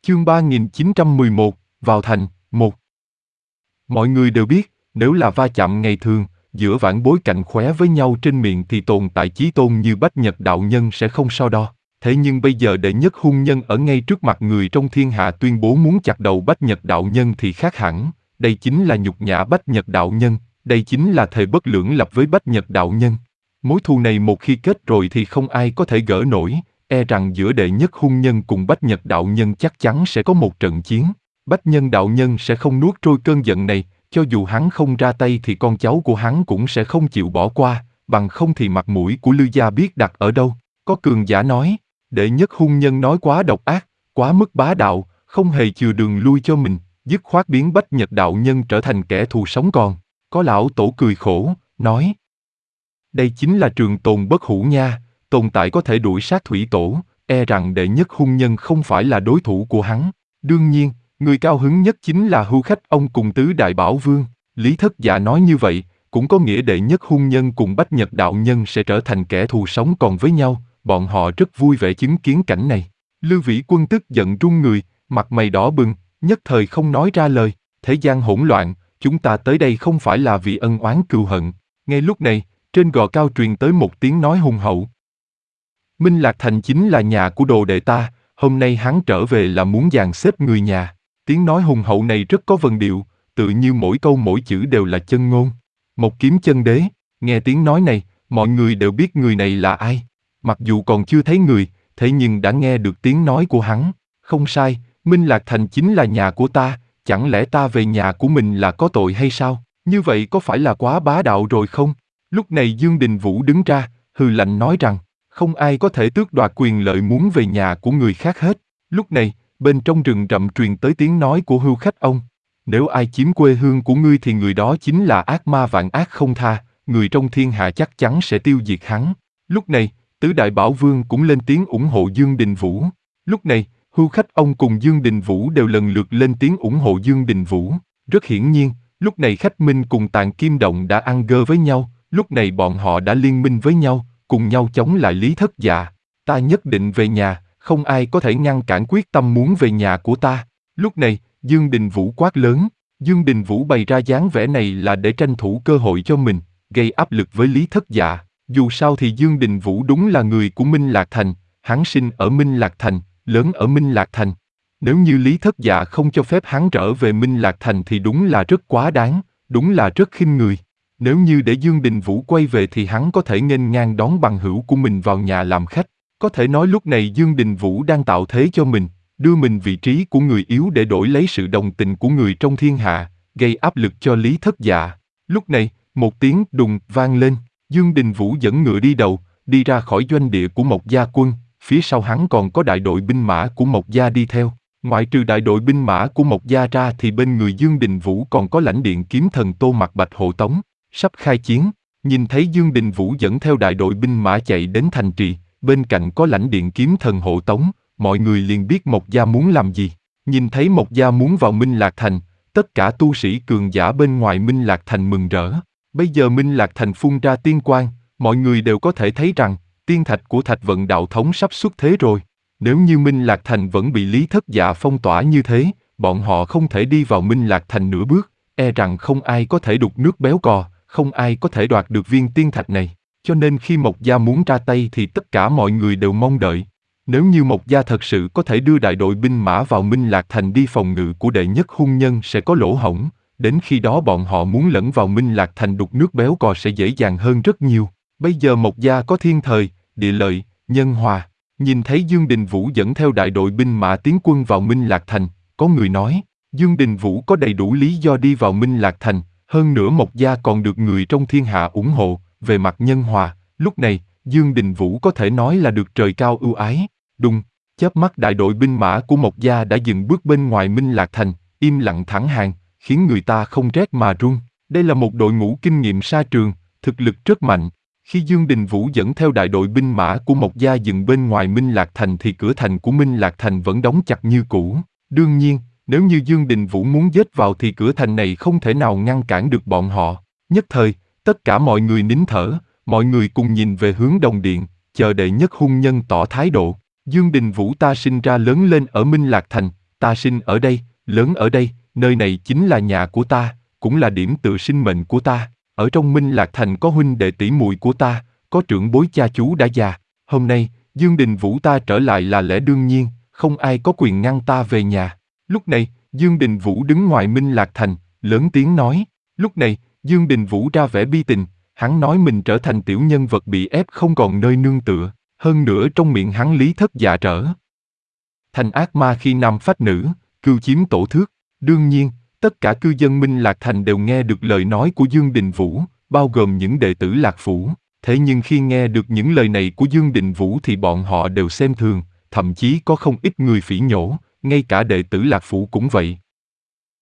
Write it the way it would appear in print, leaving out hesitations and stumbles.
Chương 3911, vào thành, 1. Mọi người đều biết, nếu là va chạm ngày thường, giữa vãn bối cạnh khóe với nhau trên miệng thì tồn tại chí tôn như Bách Nhật đạo nhân sẽ không so đo. Thế nhưng bây giờ đệ nhất hung nhân ở ngay trước mặt người trong thiên hạ tuyên bố muốn chặt đầu Bách Nhật đạo nhân thì khác hẳn, đây chính là nhục nhã Bách Nhật đạo nhân, đây chính là thề bất lưỡng lập với Bách Nhật đạo nhân. Mối thù này một khi kết rồi thì không ai có thể gỡ nổi, e rằng giữa đệ nhất hung nhân cùng Bách Nhật đạo nhân chắc chắn sẽ có một trận chiến. Bách Nhân đạo nhân sẽ không nuốt trôi cơn giận này, cho dù hắn không ra tay thì con cháu của hắn cũng sẽ không chịu bỏ qua, bằng không thì mặt mũi của Lư gia biết đặt ở đâu. Có cường giả nói, đệ nhất hung nhân nói quá độc ác, quá mức bá đạo, không hề chừa đường lui cho mình, dứt khoát biến Bách Nhật đạo nhân trở thành kẻ thù sống còn. Có lão tổ cười khổ, nói, đây chính là trường tồn bất hủ nha, tồn tại có thể đuổi sát thủy tổ, e rằng đệ nhất hung nhân không phải là đối thủ của hắn. Đương nhiên, người cao hứng nhất chính là hưu khách ông cùng tứ đại bảo vương. Lý Thất Dạ nói như vậy, cũng có nghĩa đệ nhất hung nhân cùng Bách Nhật đạo nhân sẽ trở thành kẻ thù sống còn với nhau, bọn họ rất vui vẻ chứng kiến cảnh này. Lưu Vĩ Quân tức giận run người, mặt mày đỏ bừng, nhất thời không nói ra lời. Thế gian hỗn loạn, chúng ta tới đây không phải là vì ân oán cừu hận. Ngay lúc này, trên gò cao truyền tới một tiếng nói hùng hậu. Minh Lạc Thành chính là nhà của đồ đệ ta, hôm nay hắn trở về là muốn dàn xếp người nhà. Tiếng nói hùng hậu này rất có vần điệu, tự như mỗi câu mỗi chữ đều là chân ngôn. Một kiếm chân đế, nghe tiếng nói này, mọi người đều biết người này là ai. Mặc dù còn chưa thấy người, thế nhưng đã nghe được tiếng nói của hắn. Không sai, Minh Lạc Thành chính là nhà của ta, chẳng lẽ ta về nhà của mình là có tội hay sao? Như vậy có phải là quá bá đạo rồi không? Lúc này Dương Đình Vũ đứng ra, hừ lạnh nói rằng, không ai có thể tước đoạt quyền lợi muốn về nhà của người khác hết. Lúc này, bên trong rừng rậm truyền tới tiếng nói của hưu khách ông. Nếu ai chiếm quê hương của ngươi thì người đó chính là ác ma vạn ác không tha, người trong thiên hạ chắc chắn sẽ tiêu diệt hắn. Lúc này, tứ đại bảo vương cũng lên tiếng ủng hộ Dương Đình Vũ. Lúc này, hưu khách ông cùng Dương Đình Vũ đều lần lượt lên tiếng ủng hộ Dương Đình Vũ. Rất hiển nhiên, lúc này Khách Minh cùng Tàn Kim Động đã ăn gơ với nhau, lúc này bọn họ đã liên minh với nhau, cùng nhau chống lại Lý Thất Dạ. Ta nhất định về nhà, không ai có thể ngăn cản quyết tâm muốn về nhà của ta. Lúc này, Dương Đình Vũ quát lớn. Dương Đình Vũ bày ra dáng vẻ này là để tranh thủ cơ hội cho mình, gây áp lực với Lý Thất Dạ. Dù sao thì Dương Đình Vũ đúng là người của Minh Lạc Thành, hắn sinh ở Minh Lạc Thành, lớn ở Minh Lạc Thành. Nếu như Lý Thất Dạ không cho phép hắn trở về Minh Lạc Thành thì đúng là rất quá đáng, đúng là rất khinh người. Nếu như để Dương Đình Vũ quay về thì hắn có thể nghênh ngang đón bằng hữu của mình vào nhà làm khách. Có thể nói lúc này Dương Đình Vũ đang tạo thế cho mình, đưa mình vị trí của người yếu để đổi lấy sự đồng tình của người trong thiên hạ, gây áp lực cho Lý Thất Dạ. Lúc này, một tiếng đùng vang lên, Dương Đình Vũ dẫn ngựa đi đầu, đi ra khỏi doanh địa của Mộc Gia quân, phía sau hắn còn có đại đội binh mã của Mộc Gia đi theo. Ngoại trừ đại đội binh mã của Mộc Gia ra thì bên người Dương Đình Vũ còn có lãnh điện kiếm thần Tô Mặc Bạch hộ tống. Sắp khai chiến, nhìn thấy Dương Đình Vũ dẫn theo đại đội binh mã chạy đến thành trì, bên cạnh có lãnh điện kiếm thần hộ tống, mọi người liền biết Mộc Gia muốn làm gì. Nhìn thấy Mộc Gia muốn vào Minh Lạc Thành, tất cả tu sĩ cường giả bên ngoài Minh Lạc Thành mừng rỡ. Bây giờ Minh Lạc Thành phun ra tiên quang, mọi người đều có thể thấy rằng, tiên thạch của Thạch Vận đạo thống sắp xuất thế rồi. Nếu như Minh Lạc Thành vẫn bị Lý Thất Dạ phong tỏa như thế, bọn họ không thể đi vào Minh Lạc Thành nửa bước, e rằng không ai có thể đục nước béo cò, không ai có thể đoạt được viên tiên thạch này. Cho nên khi Mộc Gia muốn ra tay thì tất cả mọi người đều mong đợi. Nếu như Mộc Gia thật sự có thể đưa đại đội binh mã vào Minh Lạc Thành đi phòng ngự của đệ nhất hung nhân sẽ có lỗ hổng, đến khi đó bọn họ muốn lẫn vào Minh Lạc Thành đục nước béo cò sẽ dễ dàng hơn rất nhiều. Bây giờ Mộc Gia có thiên thời, địa lợi, nhân hòa. Nhìn thấy Dương Đình Vũ dẫn theo đại đội binh mã tiến quân vào Minh Lạc Thành, có người nói, Dương Đình Vũ có đầy đủ lý do đi vào Minh Lạc Thành, hơn nữa Mộc Gia còn được người trong thiên hạ ủng hộ, về mặt nhân hòa, lúc này, Dương Đình Vũ có thể nói là được trời cao ưu ái. Đùng, chớp mắt đại đội binh mã của Mộc Gia đã dừng bước bên ngoài Minh Lạc Thành, im lặng thẳng hàng, khiến người ta không rét mà run. Đây là một đội ngũ kinh nghiệm sa trường, thực lực rất mạnh. Khi Dương Đình Vũ dẫn theo đại đội binh mã của Mộc Gia dừng bên ngoài Minh Lạc Thành thì cửa thành của Minh Lạc Thành vẫn đóng chặt như cũ. Đương nhiên, nếu như Dương Đình Vũ muốn giết vào thì cửa thành này không thể nào ngăn cản được bọn họ. Nhất thời, tất cả mọi người nín thở, mọi người cùng nhìn về hướng Đồng Điện, chờ đệ nhất hung nhân tỏ thái độ. Dương Đình Vũ ta sinh ra lớn lên ở Minh Lạc Thành, Ta sinh ở đây, lớn ở đây, nơi này chính là nhà của ta, cũng là điểm tựa sinh mệnh của ta. Ở trong Minh Lạc Thành có huynh đệ tỷ muội của ta, có trưởng bối cha chú đã già. Hôm nay, Dương Đình Vũ ta trở lại là lẽ đương nhiên, không ai có quyền ngăn ta về nhà. Lúc này, Dương Đình Vũ đứng ngoài Minh Lạc Thành, lớn tiếng nói. Lúc này, Dương Đình Vũ ra vẻ bi tình, hắn nói mình trở thành tiểu nhân vật bị ép không còn nơi nương tựa, hơn nữa trong miệng hắn lý thất dạ trở thành ác ma khi nam phách nữ, cưu chiếm tổ thước. Đương nhiên, tất cả cư dân Minh Lạc Thành đều nghe được lời nói của Dương Đình Vũ, bao gồm những đệ tử Lạc Phủ. Thế nhưng khi nghe được những lời này của Dương Đình Vũ thì bọn họ đều xem thường, thậm chí có không ít người phỉ nhổ, ngay cả đệ tử Lạc Phủ cũng vậy.